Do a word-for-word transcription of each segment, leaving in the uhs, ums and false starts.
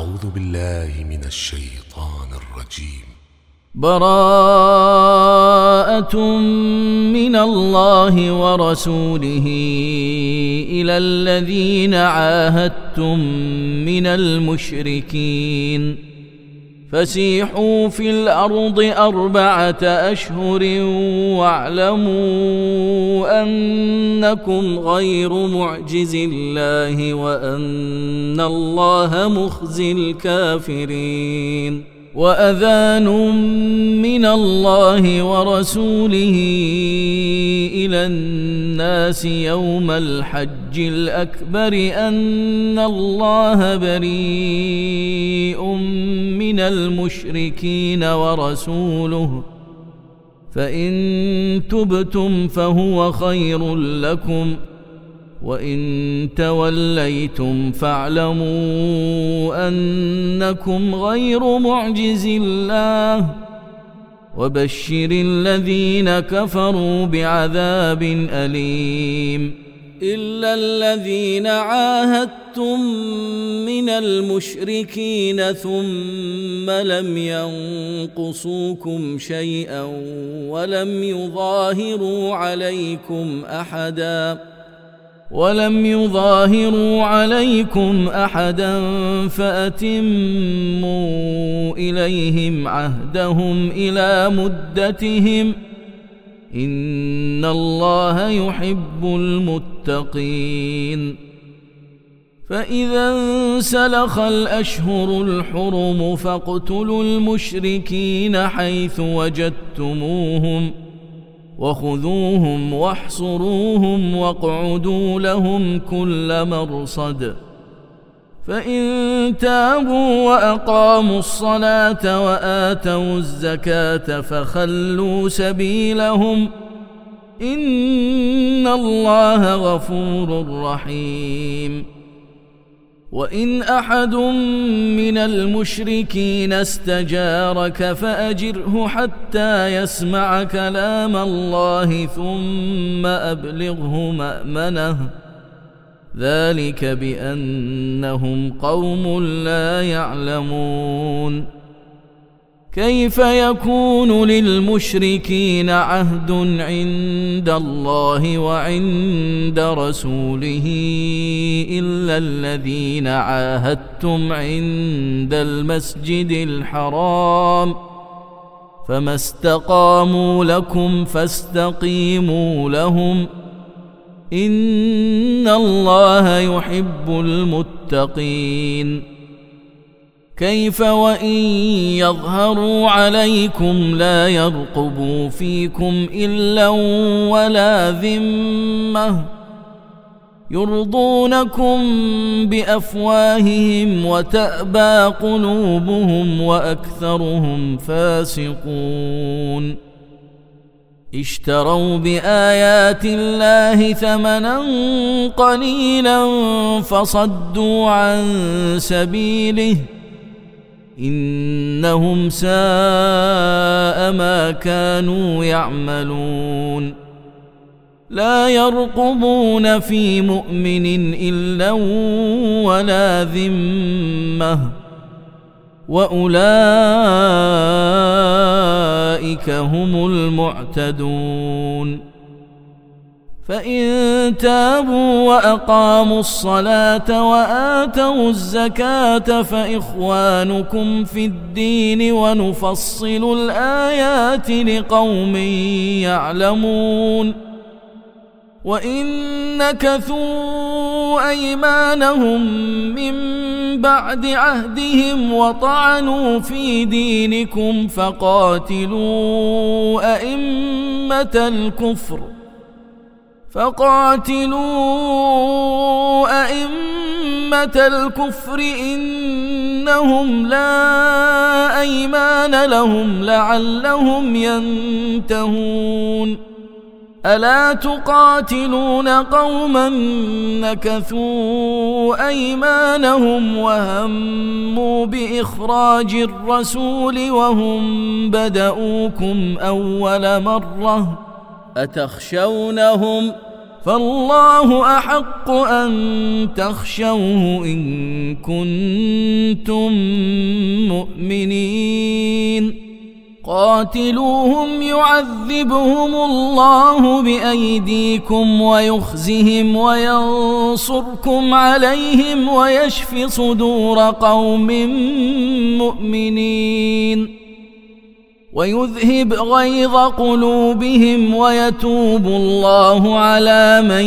أعوذ بالله من الشيطان الرجيم. براءة من الله ورسوله إلى الذين عاهدتم من المشركين فسيحوا في الأرض أربعة أشهر واعلموا أنكم غير معجز الله وأن الله مخزي الكافرين. وأذان من الله ورسوله إلى الناس يوم الحج الأكبر أن الله بريء من المشركين ورسوله فإن تبتم فهو خير لكم وإن توليتم فاعلموا أنكم غير معجز الله وبشر الذين كفروا بعذاب أليم. إلا الذين عاهدتم من المشركين ثم لم ينقصوكم شيئا ولم يظاهروا عليكم أحدا ولم يظاهروا عليكم أحدا فأتموا إليهم عهدهم إلى مدتهم إن الله يحب المتقين. فإذا انسلخ الأشهر الحرم فاقتلوا المشركين حيث وجدتموهم وخذوهم واحصروهم واقعدوا لهم كل مرصد. فإن تابوا وأقاموا الصلاة وآتوا الزكاة فخلوا سبيلهم إن الله غفور رحيم. وإن أحد من المشركين استجارك فأجره حتى يسمع كلام الله ثم أبلغه مأمنه ذلك بأنهم قوم لا يعلمون. كيف يكون للمشركين عهد عند الله وعند رسوله إلا الذين عاهدتم عند المسجد الحرام فما استقاموا لكم فاستقيموا لهم إن الله يحب المتقين. كيف وإن يظهروا عليكم لا يرقبوا فيكم إلا ولا ذمة يرضونكم بأفواههم وتأبى قلوبهم وأكثرهم فاسقون. اشتروا بآيات الله ثمنا قليلا فصدوا عن سبيله إنهم ساء ما كانوا يعملون. لا يرقبون في مؤمن إلا ولا ذمة وأولئك هم المعتدون. فإن تابوا وأقاموا الصلاة وآتوا الزكاة فإخوانكم في الدين ونفصل الآيات لقوم يعلمون. وإن نكثوا أيمانهم من بعد عهدهم وطعنوا في دينكم فقاتلوا أئمة الكفر فقاتلوا أئمة الكفر إنهم لا أيمان لهم لعلهم ينتهون. ألا تقاتلون قوما نكثوا أيمانهم وهموا بإخراج الرسول وهم بدؤوكم أول مرة أتخشونهم فالله أحق أن تخشوه إن كنتم مؤمنين قاتلوهم يعذبهم الله بأيديكم ويخزهم وينصركم عليهم ويشف صدور قوم مؤمنين ويذهب غيظ قلوبهم ويتوب الله على من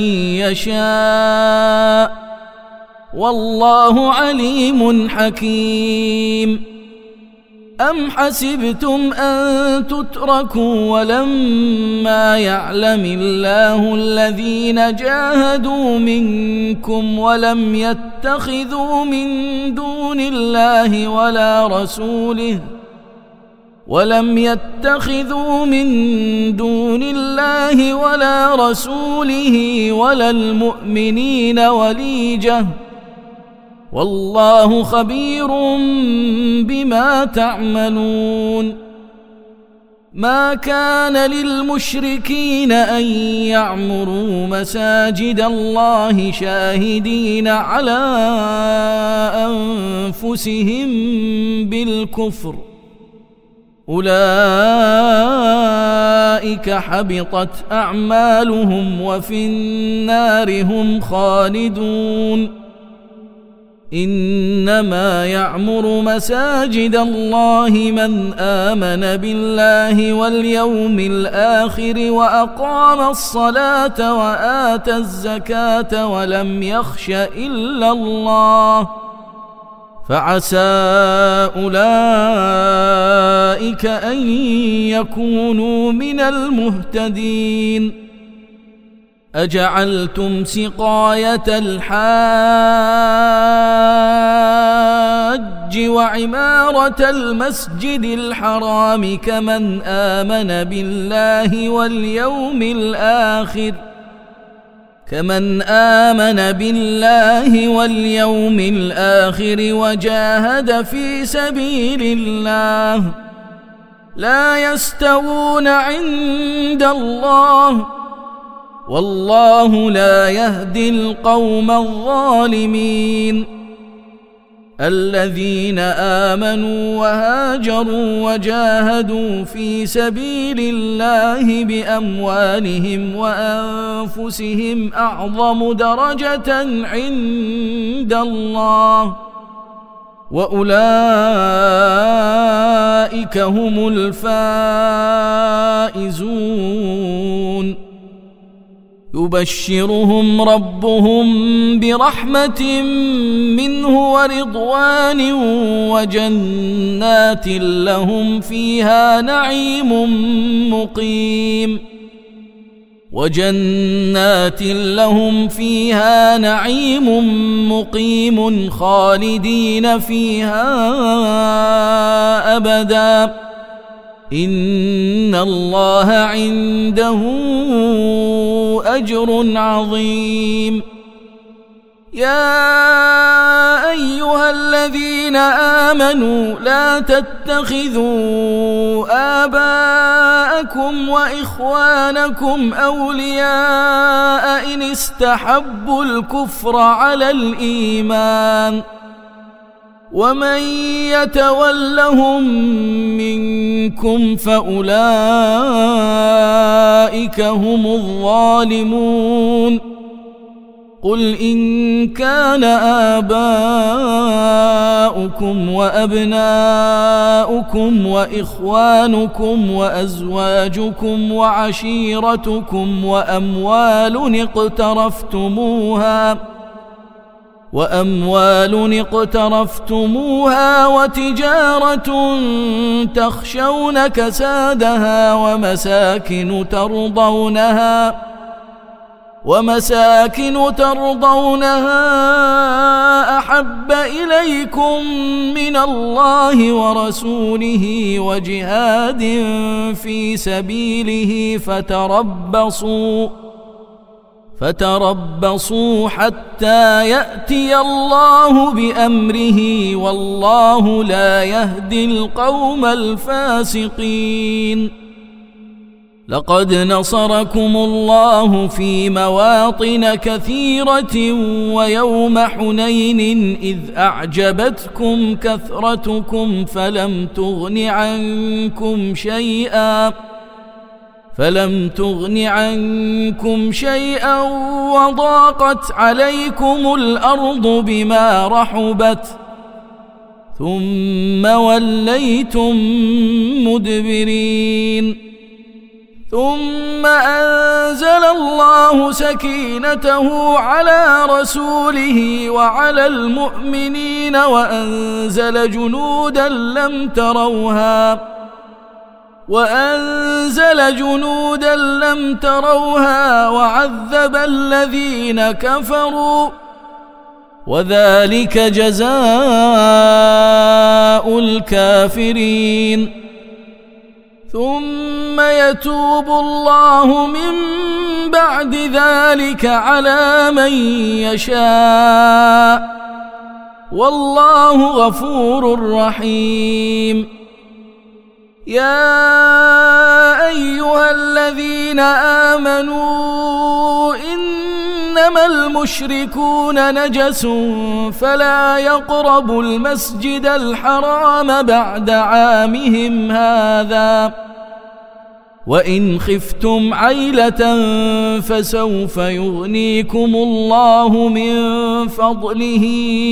يشاء والله عليم حكيم أم حسبتم أن تتركوا ولما يعلم الله الذين جاهدوا منكم ولم يتخذوا من دون الله ولا رسوله ولم يتخذوا من دون الله ولا رسوله ولا المؤمنين وليجة والله خبير بما تعملون ما كان للمشركين أن يعمروا مساجد الله شاهدين على أنفسهم بالكفر أولئك حبطت أعمالهم وفي النار هم خالدون إنما يعمر مساجد الله من آمن بالله واليوم الآخر وأقام الصلاة وآتى الزكاة ولم يخش إلا الله فعسى أولئك أن يكونوا من المهتدين أجعلتم سقاية الحاج وعمارة المسجد الحرام كمن آمن بالله واليوم الآخر كمن آمن بالله واليوم الآخر وجاهد في سبيل الله لا يستوون عند الله والله لا يهدي القوم الظالمين الذين آمنوا وهاجروا وجاهدوا في سبيل الله بأموالهم وأنفسهم أعظم درجة عند الله وأولئك هم الفائزون يبشرهم ربهم برحمة منه ورضوان وجنات لهم فيها نعيم مقيم وجنات لهم فيها نعيم مقيم خالدين فيها أبدا إن الله عنده أجر عظيم يا أيها الذين آمنوا لا تتخذوا آباءكم وإخوانكم أولياء إن استحبوا الكفر على الإيمان ومن يتولهم منكم فأولئك هم الظالمون قل إن كان آباؤكم وأبناؤكم وإخوانكم وأزواجكم وعشيرتكم وأموال اقترفتموها وأموال اقترفتموها وتجارة تخشون كسادها ومساكن ترضونها ومساكن ترضونها أحب إليكم من الله ورسوله وجهاد في سبيله فتربصوا فتربصوا حتى يأتي الله بأمره والله لا يهدي القوم الفاسقين لقد نصركم الله في مواطن كثيرة ويوم حنين إذ أعجبتكم كثرتكم فلم تغن عنكم شيئا فلم تغن عنكم شيئا وضاقت عليكم الأرض بما رحبت ثم وليتم مدبرين ثم أنزل الله سكينته على رسوله وعلى المؤمنين وأنزل جنودا لم تروها وأنزل جنودا لم تروها وعذب الذين كفروا وذلك جزاء الكافرين ثم يتوب الله من بعد ذلك على من يشاء والله غفور رحيم يا أيها الذين آمنوا إنما المشركون نجس فلا يقربوا المسجد الحرام بعد عامهم هذا وإن خفتم عيلة فسوف يغنيكم الله من فضله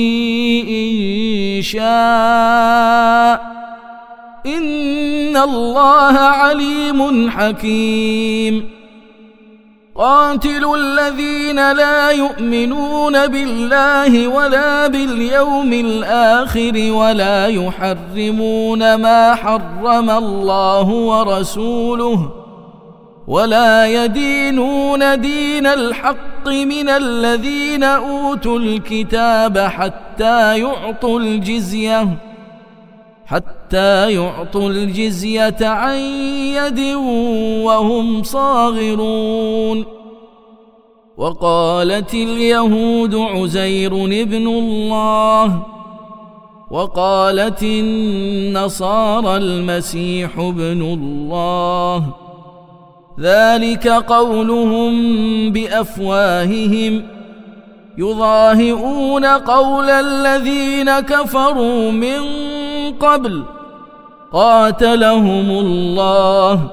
إن شاء إن الله عليم حكيم قاتلوا الذين لا يؤمنون بالله ولا باليوم الآخر ولا يحرمون ما حرم الله ورسوله ولا يدينون دين الحق من الذين أوتوا الكتاب حتى يعطوا الجزية حتى يعطوا الجزية عن يد وهم صاغرون وقالت اليهود عزير ابن الله وقالت النصارى المسيح ابن الله ذلك قولهم بأفواههم يضاهئون قول الذين كفروا من قبل قاتلهم الله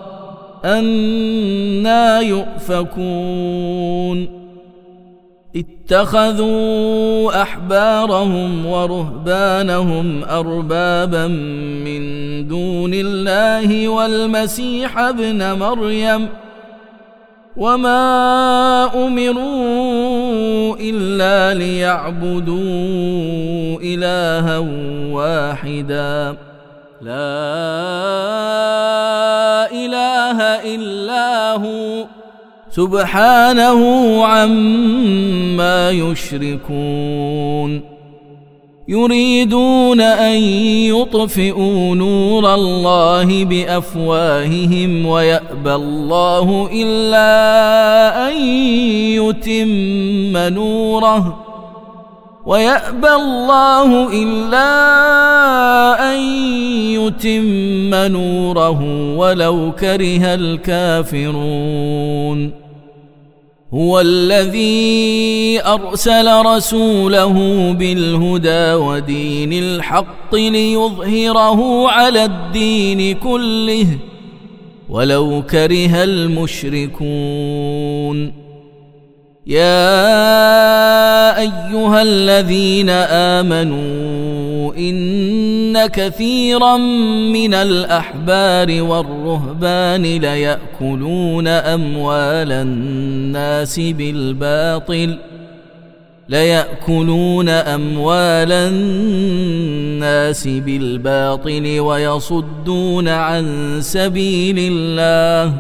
أنى يؤفكون اتخذوا أحبارهم ورهبانهم أربابا من دون الله والمسيح ابن مريم وما أمروا إلا ليعبدوا إلها واحدا لا إله إلا هو سبحانه عما يشركون يريدون أن يطفئوا نور الله بأفواههم ويأبى الله إلا أن يتم نوره ويأبى الله إلا أن يتم نوره ولو كره الكافرون هو الذي أرسل رسوله بالهدى ودين الحق ليظهره على الدين كله ولو كره المشركون يا أيها الذين آمنوا إن كثيرا من الأحبار والرهبان ليأكلون أموال الناس بالباطل ليأكلون أموال الناس بالباطل ويصدون عن سبيل الله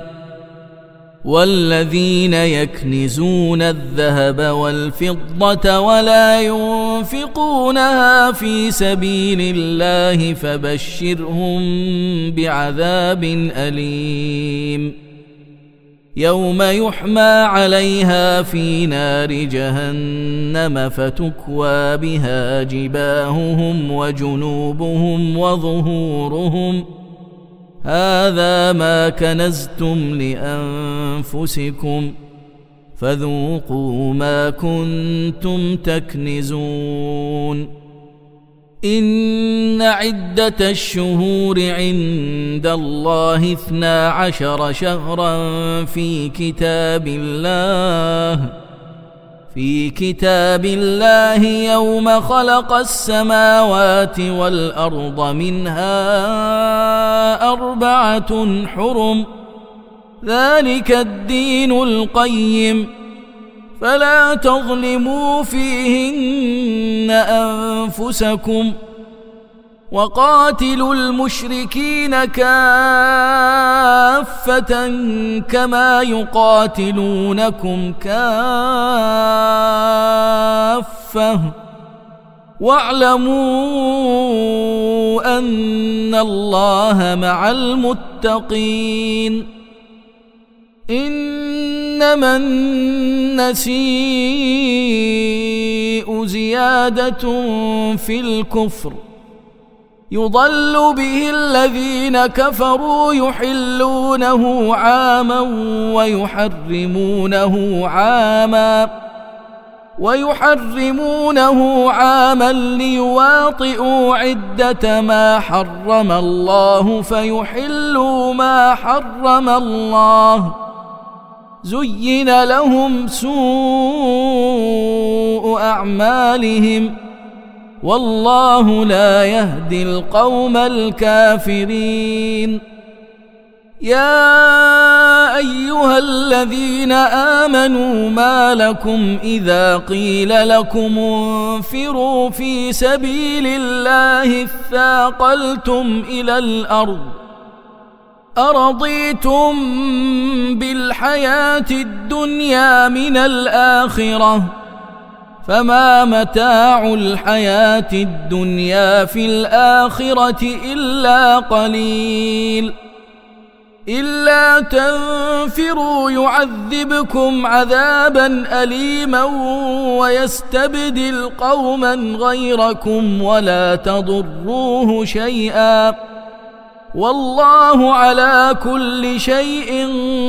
والذين يكنزون الذهب والفضة ولا ينفقونها في سبيل الله فبشرهم بعذاب أليم يوم يحمى عليها في نار جهنم فتكوى بها جباههم وجنوبهم وظهورهم هذا ما كنزتم لأنفسكم فذوقوا ما كنتم تكنزون إن عدة الشهور عند الله اثنا عشر شهرا في كتاب الله في كتاب الله يوم خلق السماوات والأرض منها أربعة حرم ذلك الدين القيم فلا تظلموا فيهن أنفسكم وقاتلوا المشركين كافة كما يقاتلونكم كافة واعلموا أن الله مع المتقين إنما النسيء زيادة في الكفر يضل به الذين كفروا يحلونه عاما ويحرمونه عاما ويحرمونه عاما ليواطئوا عدة ما حرم الله فيحلوا ما حرم الله زين لهم سوء أعمالهم والله لا يهدي القوم الكافرين يا أيها الذين آمنوا ما لكم إذا قيل لكم انفروا في سبيل الله اثاقلتم إلى الأرض أرضيتم بالحياة الدنيا من الآخرة فما متاع الحياة الدنيا في الآخرة إلا قليل إلا تنفروا يعذبكم عذابا أليما ويستبدل قوما غيركم ولا تضروه شيئا والله على كل شيء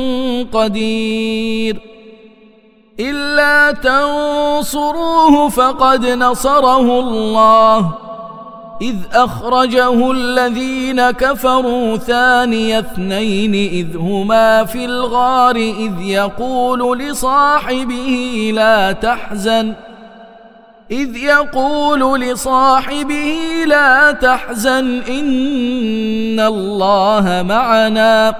قدير إلا تنصروه فقد نصره الله إذ أخرجه الذين كفروا ثاني اثنين إذ هما في الغار إذ يقول لصاحبه لا تحزن إذ يقول لصاحبه لا تحزن إن الله معنا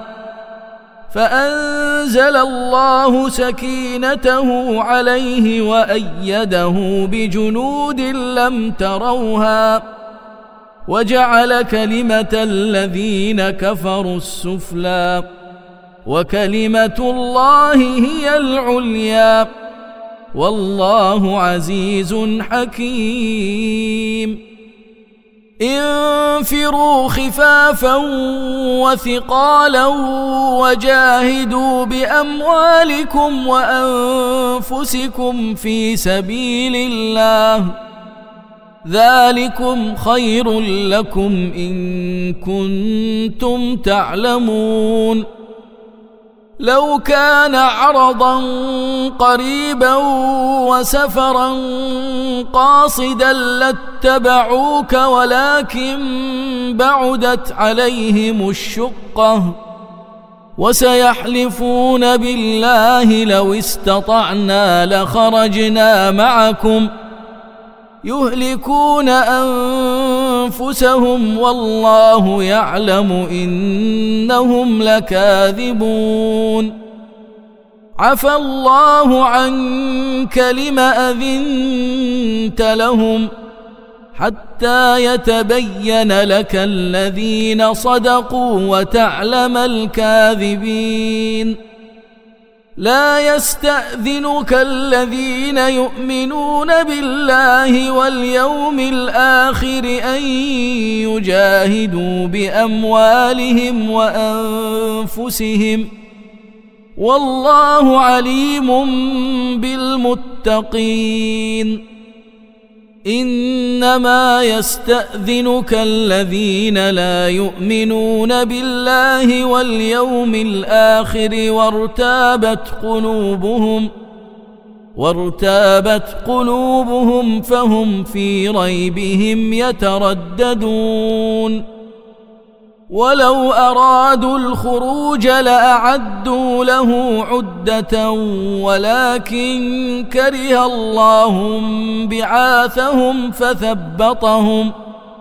فأنزل الله سكينته عليه وأيده بجنود لم تروها وجعل كلمة الذين كفروا السفلى وكلمة الله هي العليا والله عزيز حكيم انفروا خفافا وثقالا وجاهدوا بأموالكم وأنفسكم في سبيل الله ذلكم خير لكم إن كنتم تعلمون لو كان عرضا قريبا وسفرا قاصدا لاتبعوك ولكن بعدت عليهم الشقة وسيحلفون بالله لو استطعنا لخرجنا معكم يهلكون أنفسهم والله يعلم إنهم لكاذبون عفى الله عنك لم أذنت لهم حتى يتبين لك الذين صدقوا وتعلم الكاذبين لا يستأذنك الذين يؤمنون بالله واليوم الآخر أن يجاهدوا بأموالهم وأنفسهم والله عليم بالمتقين إنما يستأذنك الذين لا يؤمنون بالله واليوم الآخر وارتابت قلوبهم وارتابت قلوبهم فهم في ريبهم يترددون ولو أرادوا الخروج لأعدوا له عدة ولكن كره الله بعاثهم فثبطهم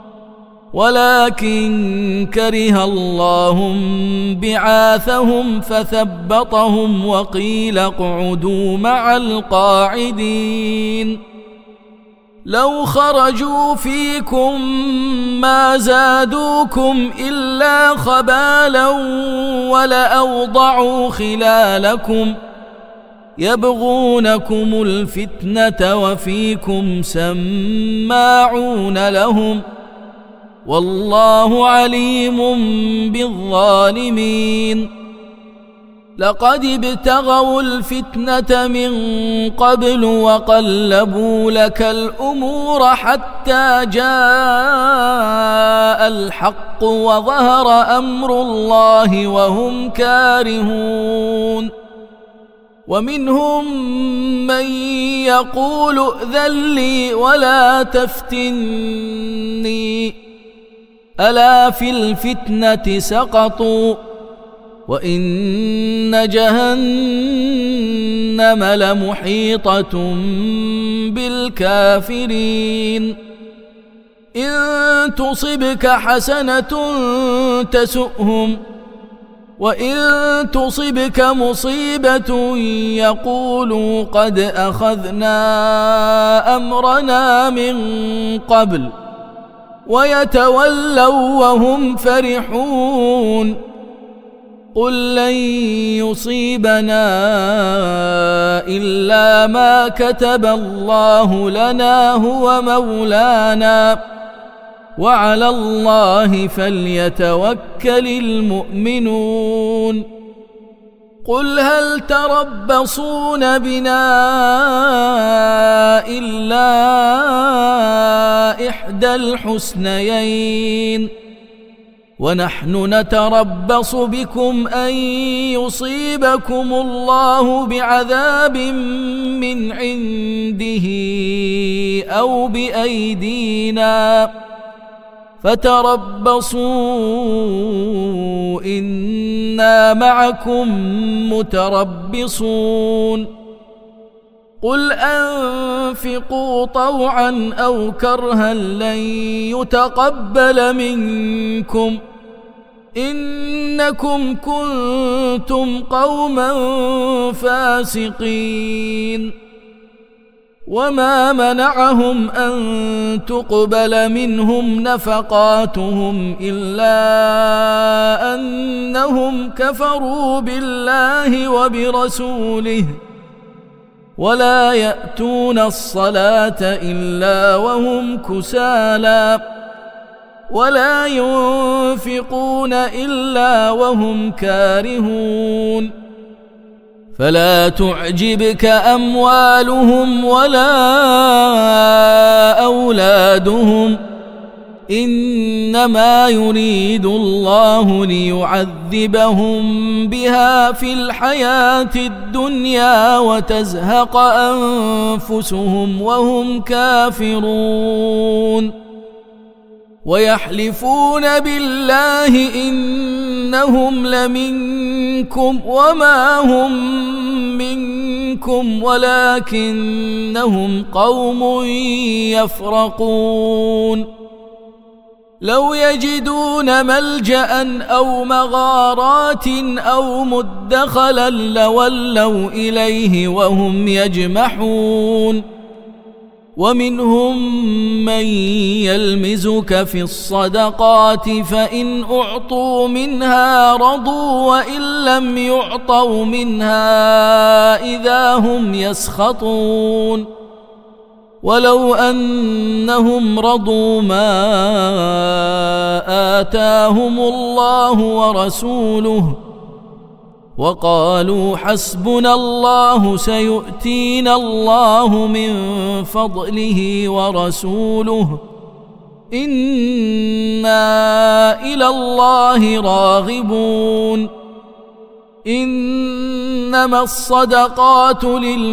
ولكن كره الله بعاثهم فثبطهم وقيل اقعدوا مع القاعدين لو خرجوا فيكم ما زادوكم إلا خبالا ولأوضعوا خلالكم يبغونكم الفتنة وفيكم سماعون لهم والله عليم بالظالمين لقد ابتغوا الفتنة من قبل وقلبوا لك الأمور حتى جاء الحق وظهر أمر الله وهم كارهون ومنهم من يقول ائذن لي ولا تفتني ألا في الفتنة سقطوا وإن جهنم لمحيطة بالكافرين إن تصبك حسنة تسؤهم وإن تصبك مصيبة يقولوا قد أخذنا أمرنا من قبل ويتولوا وهم فرحون قل لن يصيبنا إلا ما كتب الله لنا هو مولانا وعلى الله فليتوكل المؤمنون قل هل تربصون بنا إلا إحدى الحسنيين ونحن نتربص بكم أن يصيبكم الله بعذاب من عنده أو بأيدينا فتربصوا إنا معكم متربصون قل أنفقوا طوعا أو كرها لن يتقبل منكم إنكم كنتم قوما فاسقين وما منعهم أن تقبل منهم نفقاتهم إلا أنهم كفروا بالله وبرسوله ولا يأتون الصلاة إلا وهم كسالى ولا ينفقون إلا وهم كارهون فلا تعجبك أموالهم ولا أولادهم إنما يريد الله ليعذبهم بها في الحياة الدنيا وتزهق أنفسهم وهم كافرون ويحلفون بالله إنهم لمنكم وما هم منكم ولكنهم قوم يفرقون لو يجدون ملجأ أو مغارات أو مدخلا لولوا إليه وهم يجمحون ومنهم من يلمزك في الصدقات فإن أعطوا منها رضوا وإن لم يعطوا منها إذا هم يسخطون ولو أنهم رضوا ما آتاهم الله ورسوله وقالوا حسبنا الله سيؤتينا الله من فضله ورسوله إنا إلى الله راغبون إنما الصدقات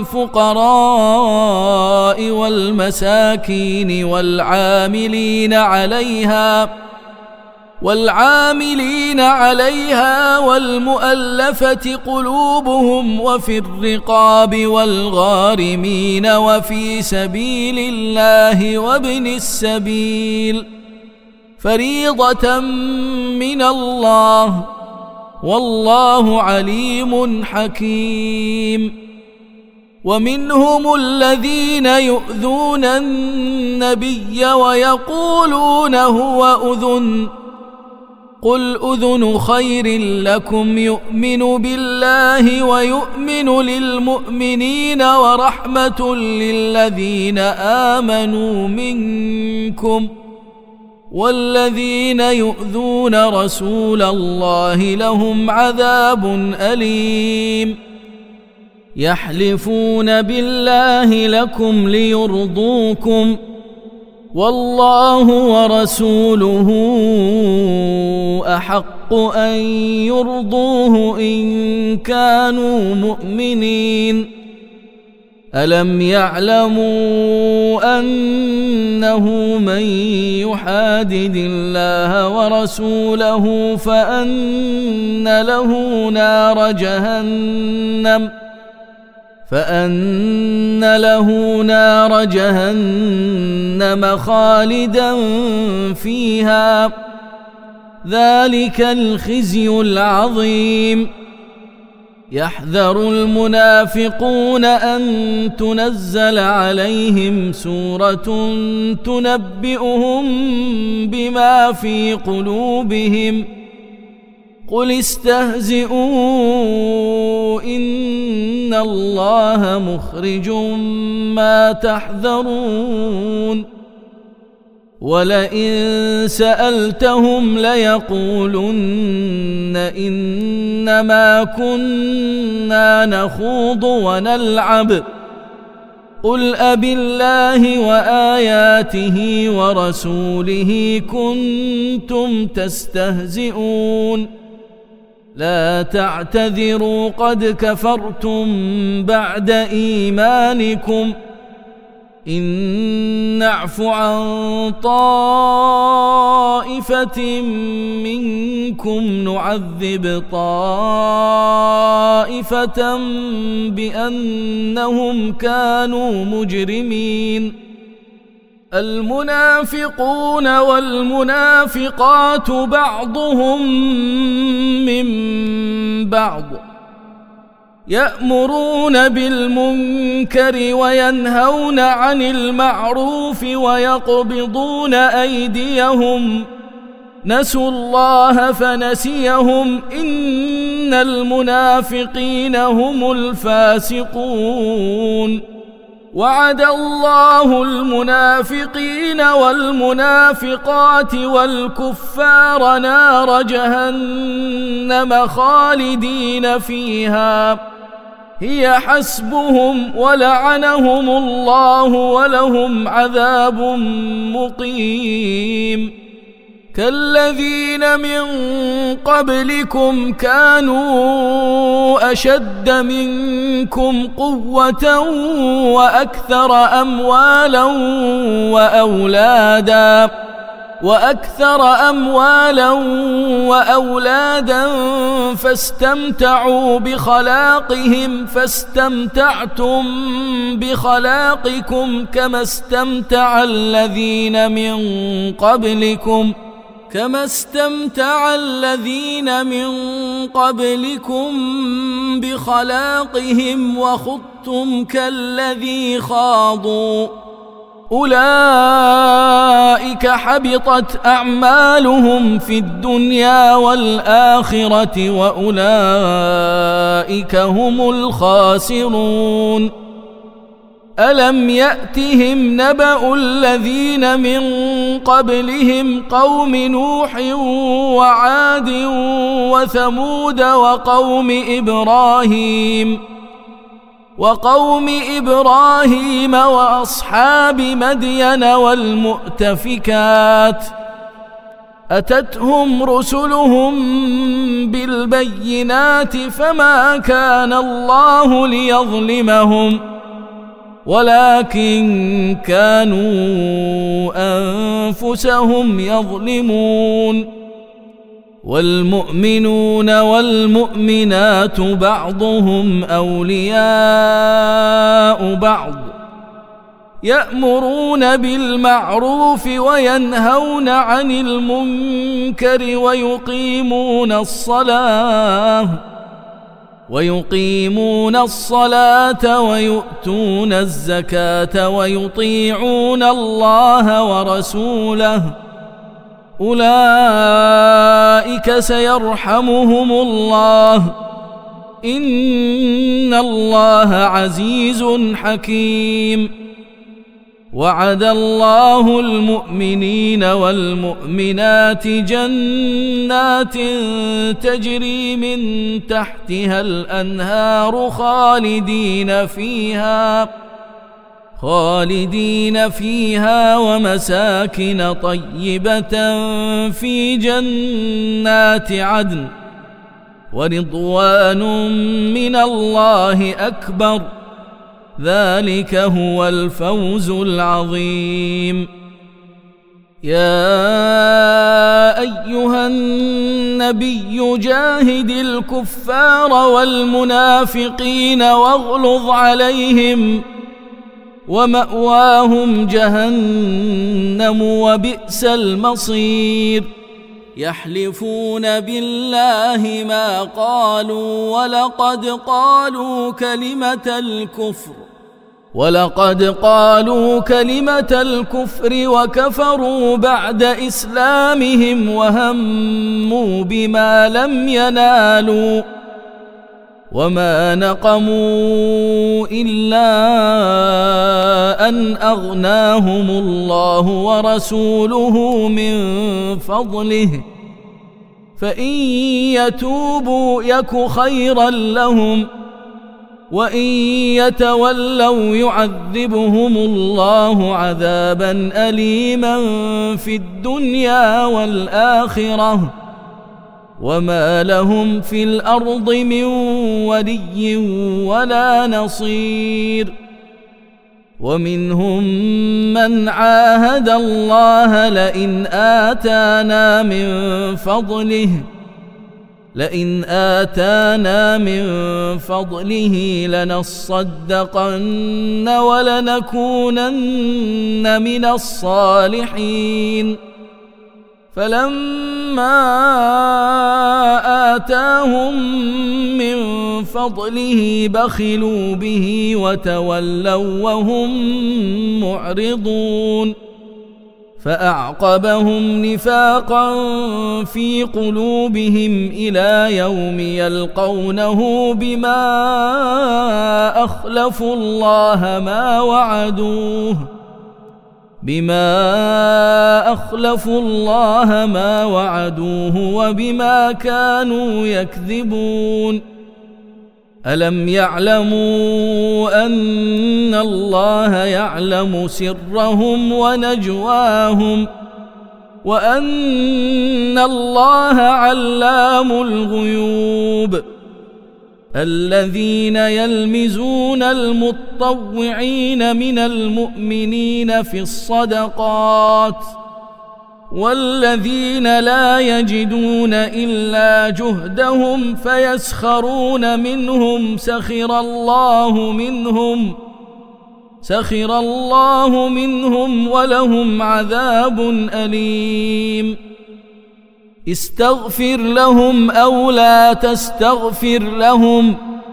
للفقراء والمساكين والعاملين عليها والعاملين عليها والمؤلفة قلوبهم وفي الرقاب والغارمين وفي سبيل الله وابن السبيل فريضة من الله والله عليم حكيم. ومنهم الذين يؤذون النبي ويقولون هو أذن قل أذن خير لكم يؤمن بالله ويؤمن للمؤمنين ورحمة للذين آمنوا منكم والذين يؤذون رسول الله لهم عذاب أليم. يحلفون بالله لكم ليرضوكم والله ورسوله أحق أن يرضوه إن كانوا مؤمنين. ألم يعلموا أنه من يحادد الله ورسوله فأن له نار جهنم فأن له نار جهنم خالدا فيها ذلك الخزي العظيم. يحذر المنافقون أن تنزل عليهم سورة تنبئهم بما في قلوبهم قل استهزئوا إن الله مخرج ما تحذرون. ولئن سألتهم ليقولن إنما كنا نخوض ونلعب قل أبالله وآياته ورسوله كنتم تستهزئون لا تعتذروا قد كفرتم بعد إيمانكم إن نعف عن طائفة منكم نعذب طائفة بأنهم كانوا مجرمين. المنافقون والمنافقات بعضهم من بعض يأمرون بالمنكر وينهون عن المعروف ويقبضون أيديهم نسوا الله فنسيهم إن المنافقين هم الفاسقون. وعد الله المنافقين والمنافقات والكفار نار جهنم خالدين فيها هي حسبهم ولعنهم الله ولهم عذاب مقيم. كالذين من قبلكم كانوا أشد منكم قوة وأكثر أموالا وأولادا وأكثر أموالا وأولادا فاستمتعوا بخلاقهم فاستمتعتم بخلاقكم كما استمتع الذين من قبلكم كما استمتع الذين من قبلكم بخلاقهم وخضتم كالذي خاضوا أولئك حبطت أعمالهم في الدنيا والآخرة وأولئك هم الخاسرون. ألم يأتهم نبأ الذين من قبلهم قوم نوح وعاد وثمود وقوم إبراهيم وقوم إبراهيم وأصحاب مدين والمؤتفكات أتتهم رسلهم بالبينات فما كان الله ليظلمهم ولكن كانوا أنفسهم يظلمون والمؤمنون والمؤمنات بعضهم أولياء بعض يأمرون بالمعروف وينهون عن المنكر ويقيمون الصلاة ويقيمون الصلاة ويؤتون الزكاة ويطيعون الله ورسوله أولئك سيرحمهم الله إن الله عزيز حكيم وعد الله المؤمنين والمؤمنات جنات تجري من تحتها الأنهار خالدين فيها خالدين فيها ومساكن طيبة في جنات عدن ورضوان من الله أكبر ذلك هو الفوز العظيم. يا أيها النبي جاهد الكفار والمنافقين واغلظ عليهم ومأواهم جهنم وبئس المصير. يحلفون بالله ما قالوا ولقد قالوا كلمة الكفر ولقد قالوا كلمة الكفر وكفروا بعد إسلامهم وهموا بما لم ينالوا وما نقموا إلا أن أغناهم الله ورسوله من فضله فإن يتوبوا يك خيرا لهم وإن يتولوا يعذبهم الله عذابا أليما في الدنيا والآخرة وما لهم في الأرض من ولي ولا نصير. ومنهم من عاهد الله لئن آتانا من فضله لئن آتانا من فضله لنصدقن ولنكونن من الصالحين فلما آتاهم من فضله بخلوا به وتولوا وهم معرضون فأعقبهم نفاقا في قلوبهم إلى يوم يلقونه بما أخلفوا الله ما وعدوه بما أخلفوا الله ما وعدوه وبما كانوا يكذبون. ألم يعلموا أن الله يعلم سرهم ونجواهم وأن الله علام الغيوب. الذين يلمزون المطوعين من المؤمنين في الصدقات والذين لا يجدون إلا جهدهم فيسخرون منهم سخر الله منهم سخر الله منهم ولهم عذاب أليم. استغفر لهم أو لا تستغفر لهم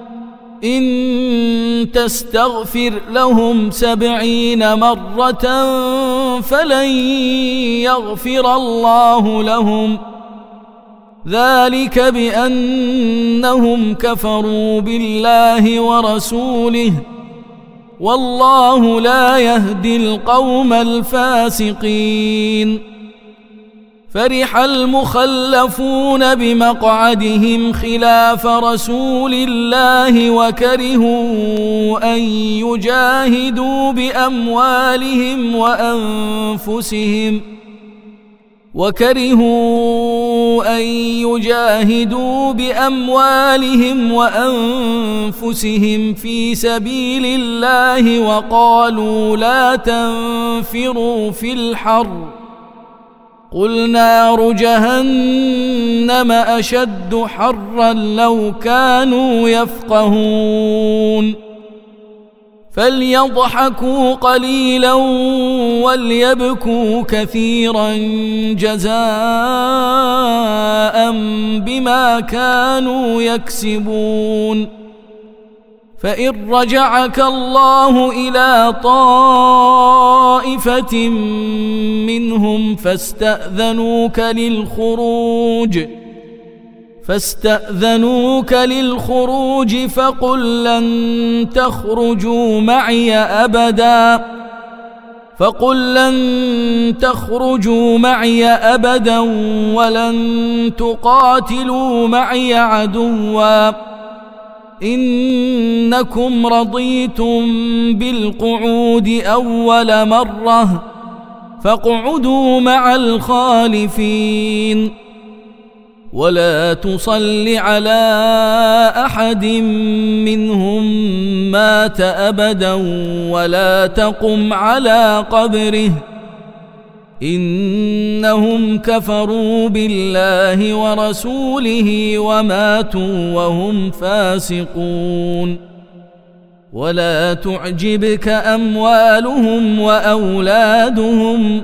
إن تستغفر لهم سبعين مرة فلن يغفر الله لهم ذلك بأنهم كفروا بالله ورسوله والله لا يهدي القوم الفاسقين. فرح المخلفون بمقعدهم خلاف رسول الله وكرهوا أن يجاهدوا بأموالهم وأنفسهم وكرهوا أن يجاهدوا بأموالهم وأنفسهم في سبيل الله وقالوا لا تنفروا في الحر قل نار جهنم أشد حرا لو كانوا يفقهون. فليضحكوا قليلا وليبكوا كثيرا جزاء بما كانوا يكسبون. فإن رجعك الله إلى طائفة منهم فاستأذنوك للخروج فاستأذنوك للخروج فقل لن تخرجوا معي أبدا فقل لن تخرجوا معي أبدا ولن تقاتلوا معي عدوا إنكم رضيتم بالقعود أول مرة فاقعدوا مع الخالفين. ولا تصل على أحد منهم مات أبدا ولا تقم على قبره إنهم كفروا بالله ورسوله وماتوا وهم فاسقون. ولا تعجبك أموالهم وأولادهم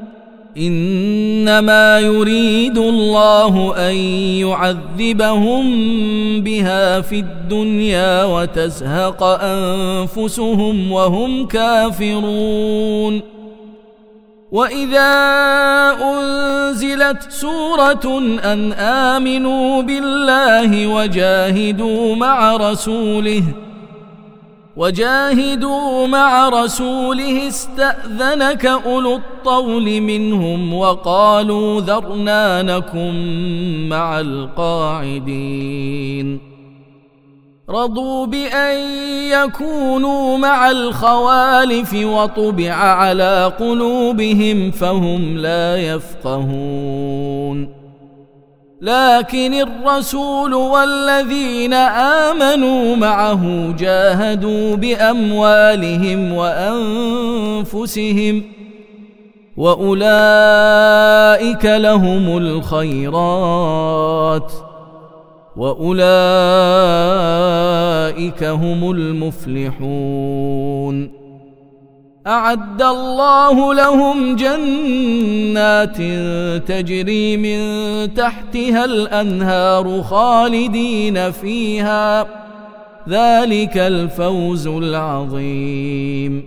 إنما يريد الله أن يعذبهم بها في الدنيا وتزهق أنفسهم وهم كافرون. وإذا أنزلت سورة أن آمنوا بالله وجاهدوا مع رسوله وجاهدوا مع رسوله استأذنك أولو الطول منهم وقالوا ذرنا نكن مع القاعدين. رضوا بأن يكونوا مع الخوالف وطبع على قلوبهم فهم لا يفقهون. لكن الرسول والذين آمنوا معه جاهدوا بأموالهم وأنفسهم وأولئك لهم الخيرات وأولئك هم المفلحون. أعد الله لهم جنات تجري من تحتها الأنهار خالدين فيها ذلك الفوز العظيم.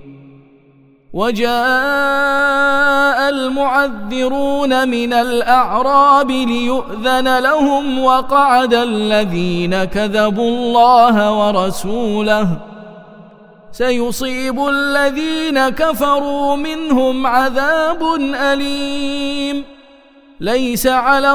وجاء المعذرون من الأعراب ليؤذن لهم وقعد الذين كذبوا الله ورسوله سيصيب الذين كفروا منهم عذاب أليم. ليس على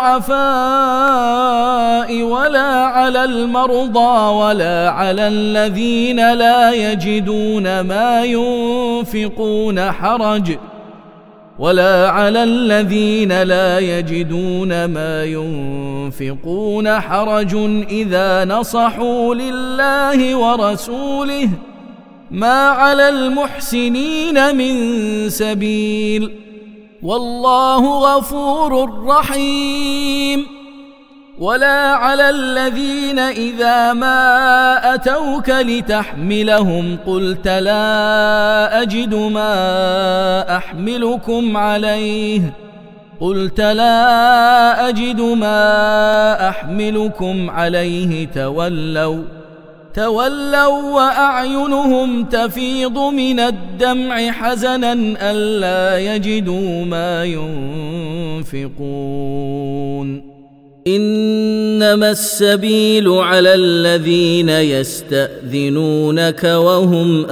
الضعفاء ولا على المرضى ولا على الذين لا يجدون ما ينفقون حرج ولا على الذين لا يجدون ما ينفقون حرج إذا نصحوا لله ورسوله ما على المحسنين من سبيل والله غفور رحيم. ولا على الذين إذا ما أتوك لتحملهم قلت لا أجد ما أحملكم عليه قلت لا أجد ما أحملكم عليه تولوا تولوا وأعينهم تفيض من الدمع حزنا ألا يجدوا ما ينفقون. إن إنما السبيل على الذين يستأذنونك وهم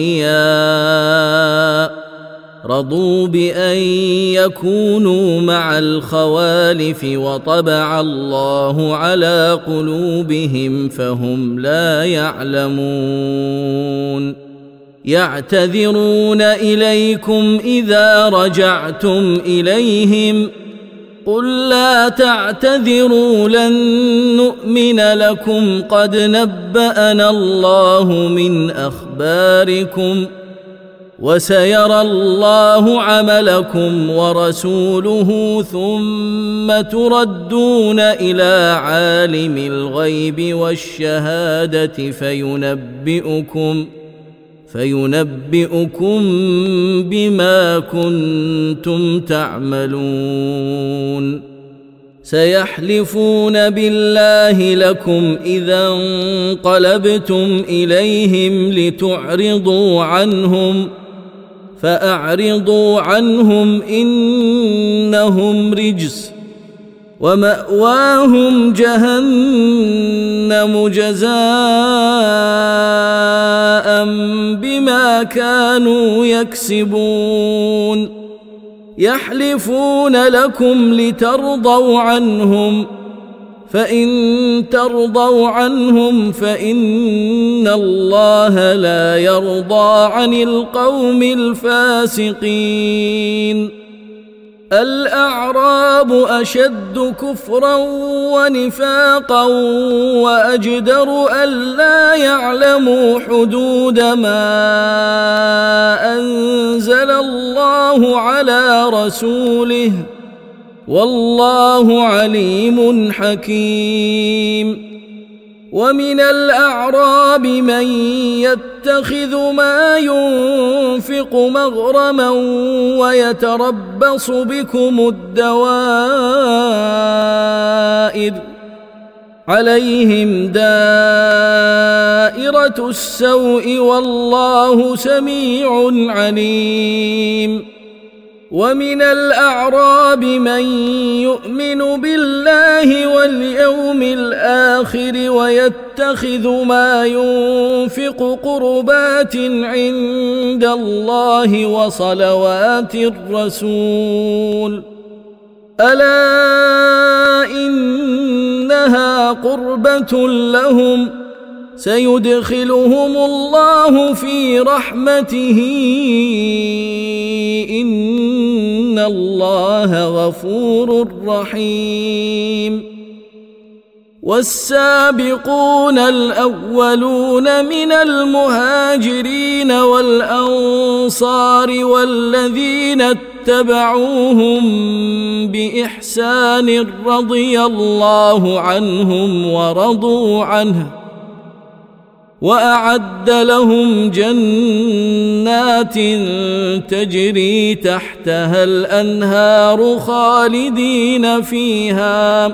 أغنياء رضوا بأن يكونوا مع الخوالف وطبع الله على قلوبهم فهم لا يعلمون يعتذرون إليكم إذا رجعتم إليهم قل لا تعتذروا لن نؤمن لكم قد نبأنا الله من أخباركم وسيرى الله عملكم ورسوله ثم تردون إلى عالم الغيب والشهادة فينبئكم فينبئكم بما كنتم تعملون سيحلفون بالله لكم إذا انقلبتم إليهم لتعرضوا عنهم فأعرضوا عنهم إنهم رجس ومأواهم جهنم جزاء بما كانوا يكسبون يحلفون لكم لترضوا عنهم فإن ترضوا عنهم فإن الله لا يرضى عن القوم الفاسقين الأعراب أشد كفرا ونفاقا وأجدر ألا يعلموا حدود ما أنزل الله على رسوله والله عليم حكيم ومن الأعراب من يتخذ ما ينفق مغرما ويتربص بكم الدوائر عليهم دائرة السوء والله سميع عليم ومن الأعراب من يؤمن بالله واليوم الآخر ويتخذ ما ينفق قربات عند الله وصلوات الرسول ألا إنها قربة لهم سيدخلهم الله في رحمته إن الله غفور رحيم والسابقون الأولون من المهاجرين والأنصار والذين اتبعوهم بإحسان رضي الله عنهم ورضوا عنه وأعد لهم جنات تجري تحتها الأنهار خالدين فيها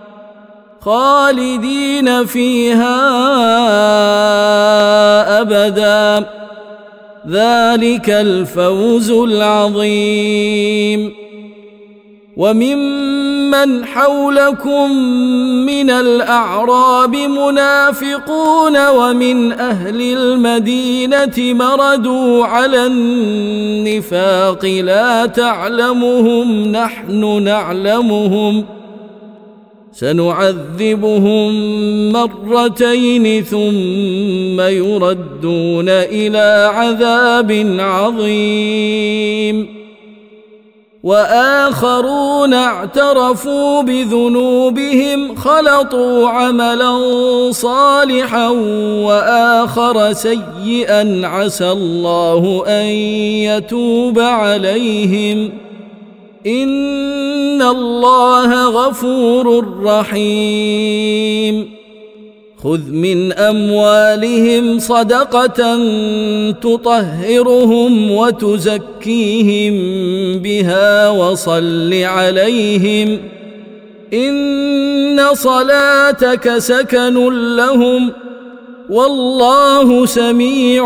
خالدين فيها أبدا ذلك الفوز العظيم وممن حولكم من الأعراب منافقون ومن أهل المدينة مردوا على النفاق لا تعلمهم نحن نعلمهم سنعذبهم مرتين ثم يردون إلى عذاب عظيم وآخرون اعترفوا بذنوبهم خلطوا عملا صالحا وآخر سيئا عسى الله أن يتوب عليهم إن الله غفور رحيم خذ من أموالهم صدقة تطهرهم وتزكيهم بها وصل عليهم إن صلاتك سكن لهم والله سميع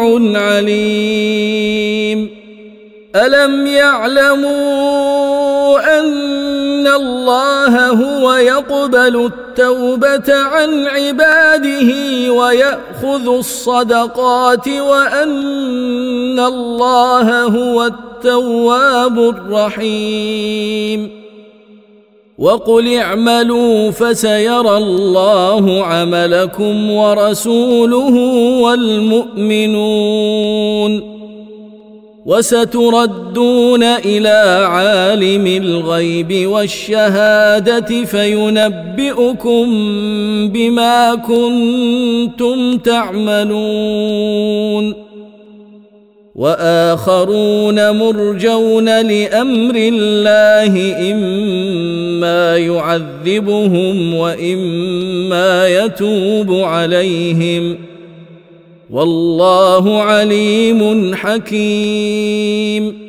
عليم ألم يعلموا أن أن الله هو يقبل التوبة عن عباده ويأخذ الصدقات وأن الله هو التواب الرحيم وقل اعملوا فسيرى الله عملكم ورسوله والمؤمنون وستردون إلى عالم الغيب والشهادة فينبئكم بما كنتم تعملون وآخرون مرجون لأمر الله إما يعذبهم وإما يتوب عليهم والله عليم حكيم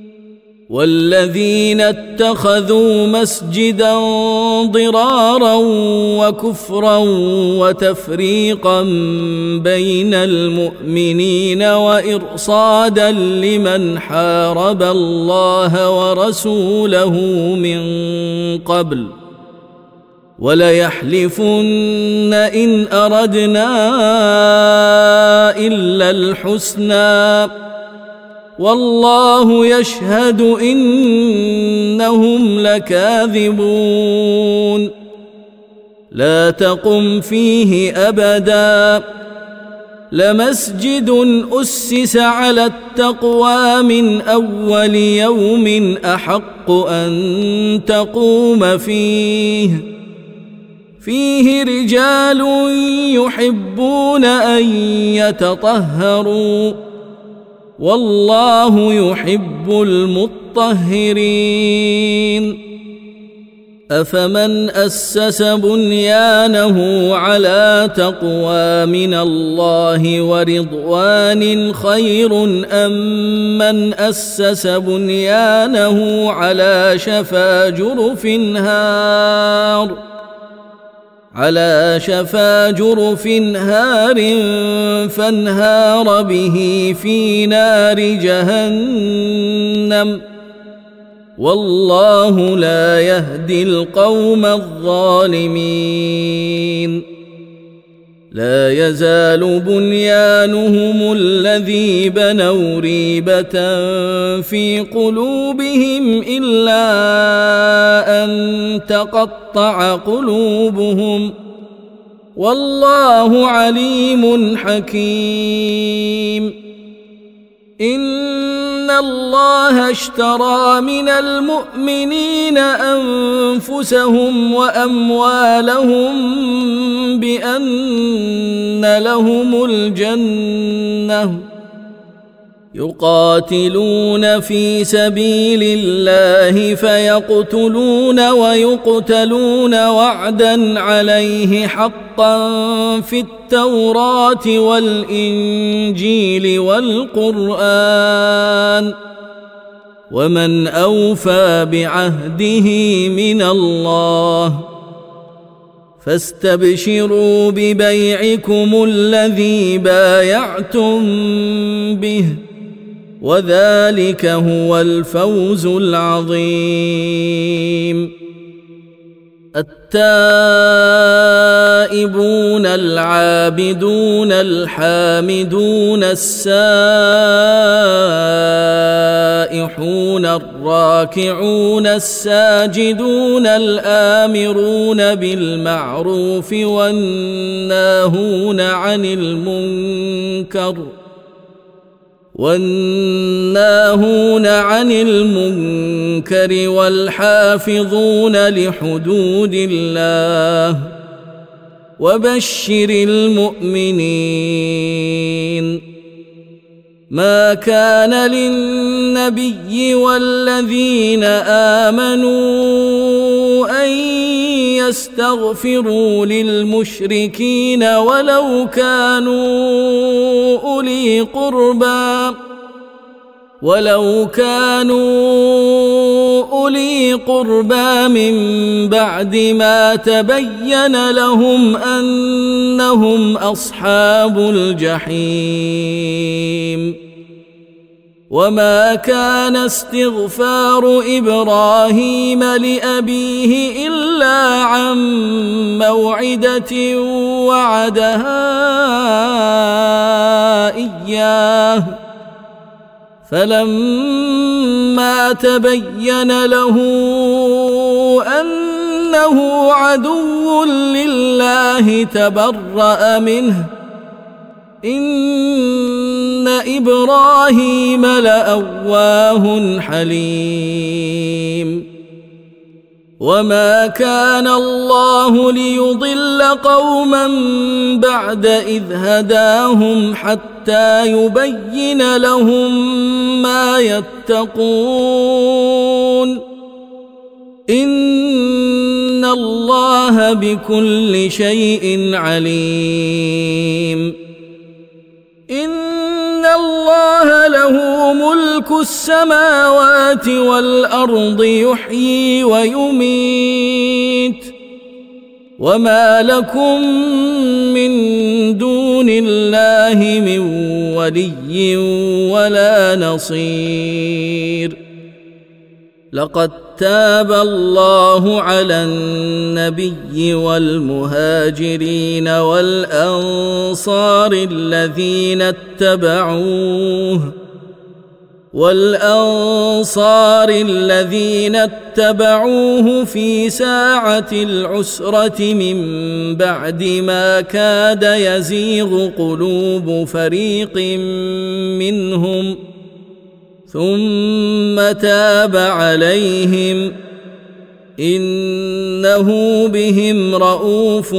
والذين اتخذوا مسجدا ضرارا وكفرا وتفريقا بين المؤمنين وإرصادا لمن حارب الله ورسوله من قبل وليحلفن إن أردنا إلا الحسنى والله يشهد إنهم لكاذبون لا تقم فيه أبدا لمسجد أسس على التقوى من أول يوم أحق أن تقوم فيه فيه رجال يحبون أن يتطهروا والله يحب المطهرين أفمن أسس بنيانه على تقوى من الله ورضوان خير أم من أسس بنيانه على شفا جرف هار على شفا جرف هار فانهار به في نار جهنم والله لا يهدي القوم الظالمين لا يزال بنيانهم الذي بنوا ريبة في قلوبهم إلا أن تقطع قلوبهم والله عليم حكيم إن الله اشترى من المؤمنين أنفسهم وأموالهم بأن لهم الجنة يقاتلون في سبيل الله فيقتلون ويقتلون وعدا عليه حقا في التوراة والإنجيل والقرآن ومن أوفى بعهده من الله فاستبشروا ببيعكم الذي بايعتم به وذلك هو الفوز العظيم التائبون العابدون الحامدون السائحون الراكعون الساجدون الآمرون بالمعروف والناهون عن المنكر والناهون عن المنكر والحافظون لحدود الله وبشر المؤمنين ما كان للنبي والذين آمنوا أن يستغفروا للمشركين ولو كانوا أولي قربى ولو كانوا أولي قربى من بعد ما تبين لهم أنهم أصحاب الجحيم وما كان استغفار إبراهيم لأبيه إلا عن موعدة وعدها إياه فلما تبين له أنه عدو لله تبرأ منه إن إبراهيم لأواه حليم وما كان الله ليضل قوما بعد إذ هداهم حتى يبين لهم ما يتقون إن الله بكل شيء عليم إن الله له ملك السماوات والأرض يحيي ويميت وما لكم من دون الله من ولي ولا نصير لقد تاب الله على النبي والمهاجرين والأنصار الذين اتبعوه والأنصار الذين اتبعوه في ساعة العسرة من بعد ما كاد يزيغ قلوب فريق منهم ثم تاب عليهم إنه بهم رءوف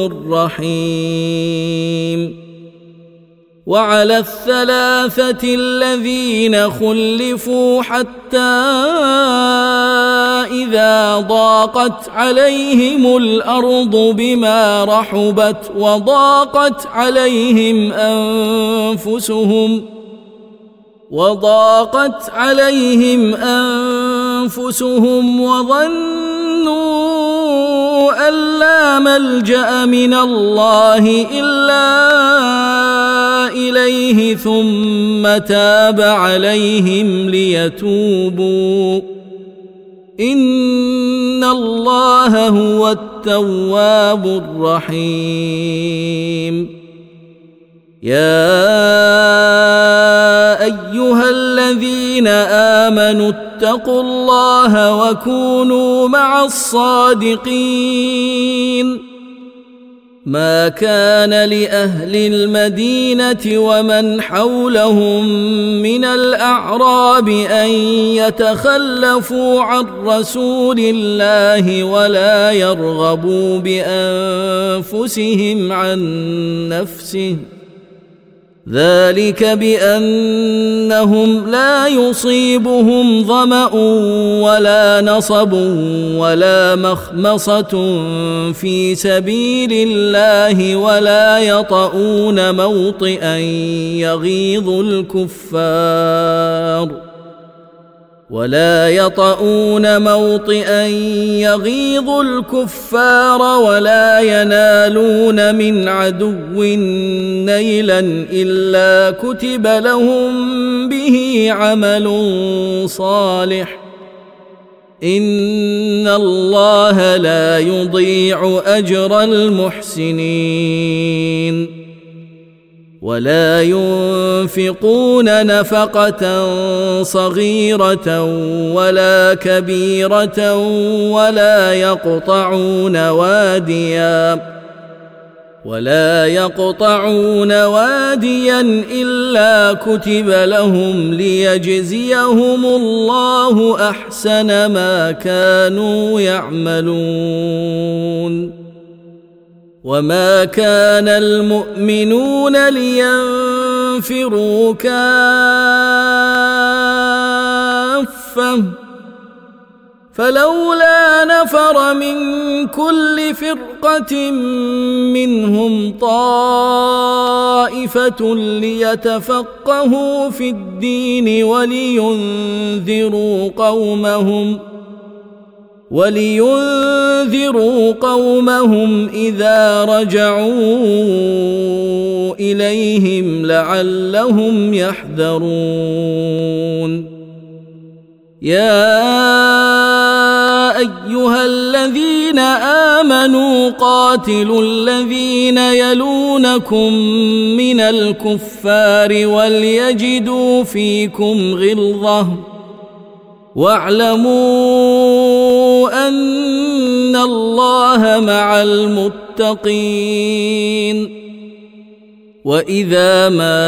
رحيم وعلى الثلاثة الذين خلفوا حتى إذا ضاقت عليهم الأرض بما رحبت وضاقت عليهم أنفسهم وضاقت عليهم أنفسهم وظنوا أن لا ملجأ من الله إلا إليه ثم تاب عليهم ليتوبوا إن الله هو التواب الرحيم يا أيها الذين آمنوا اتقوا الله وكونوا مع الصادقين ما كان لأهل المدينة ومن حولهم من الأعراب أن يتخلفوا عن رسول الله ولا يرغبوا بأنفسهم عن نفسه ذلك بأنهم لا يصيبهم ظمأ ولا نصب ولا مخمصة في سبيل الله ولا يطؤون موطئا يغيظ الكفار ولا يطؤون موطئا يغيظ الكفار ولا ينالون من عدو نيلا إلا كتب لهم به عمل صالح إن الله لا يضيع أجر المحسنين ولا ينفقون نفقة صغيرة ولا كبيرة ولا يقطعون واديا ولا يقطعون واديا إلا كتب لهم ليجزيهم الله أحسن ما كانوا يعملون وما كان المؤمنون لينفروا كافة فلولا نفر من كل فرقة منهم طائفة ليتفقهوا في الدين ولينذروا قومهم ولينذروا قومهم إذا رجعوا إليهم لعلهم يحذرون يا أيها الذين آمنوا قاتلوا الذين يلونكم من الكفار وليجدوا فيكم غلظة واعلموا أن الله مع المتقين وإذا ما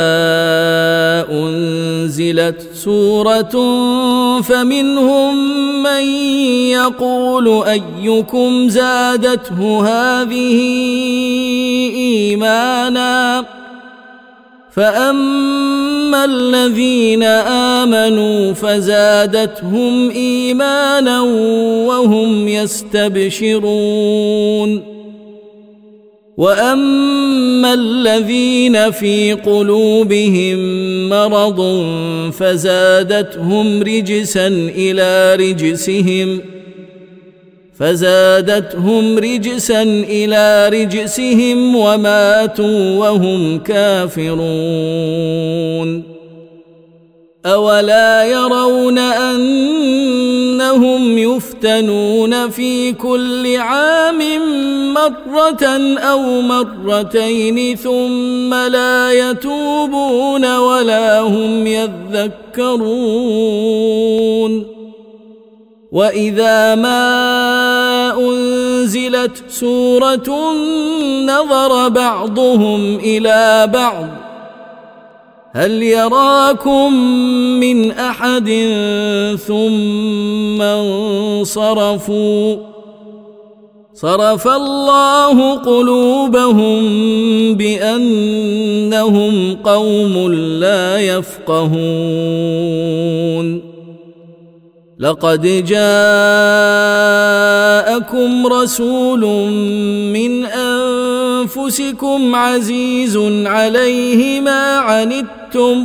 أنزلت سورة فمنهم من يقول أيكم زادته هذه إيمانا فأما الذين آمنوا فزادتهم إيمانا وهم يستبشرون وأما الذين في قلوبهم مرض فزادتهم رجسا إلى رجسهم فزادتهم رجسا إلى رجسهم وماتوا وهم كافرون أولا يرون أنهم يفتنون في كل عام مرة أو مرتين ثم لا يتوبون ولا هم يذكرون وإذا ما أنزلت سورة نظر بعضهم إلى بعض هل يراكم من أحد ثم انصرفوا صرف الله قلوبهم بأنهم قوم لا يفقهون لقد جاءكم رسول من أنفسكم عزيز عليه ما عنتم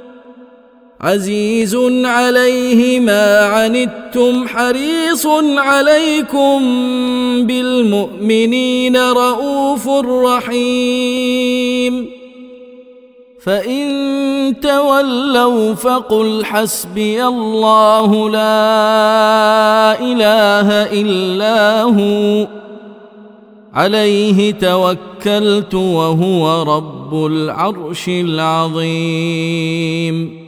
عزيز عليه ما عنتم حريص عليكم بالمؤمنين رؤوف رحيم فإن تولوا فقل حسبي الله لا إله إلا هو عليه توكلت وهو رب العرش العظيم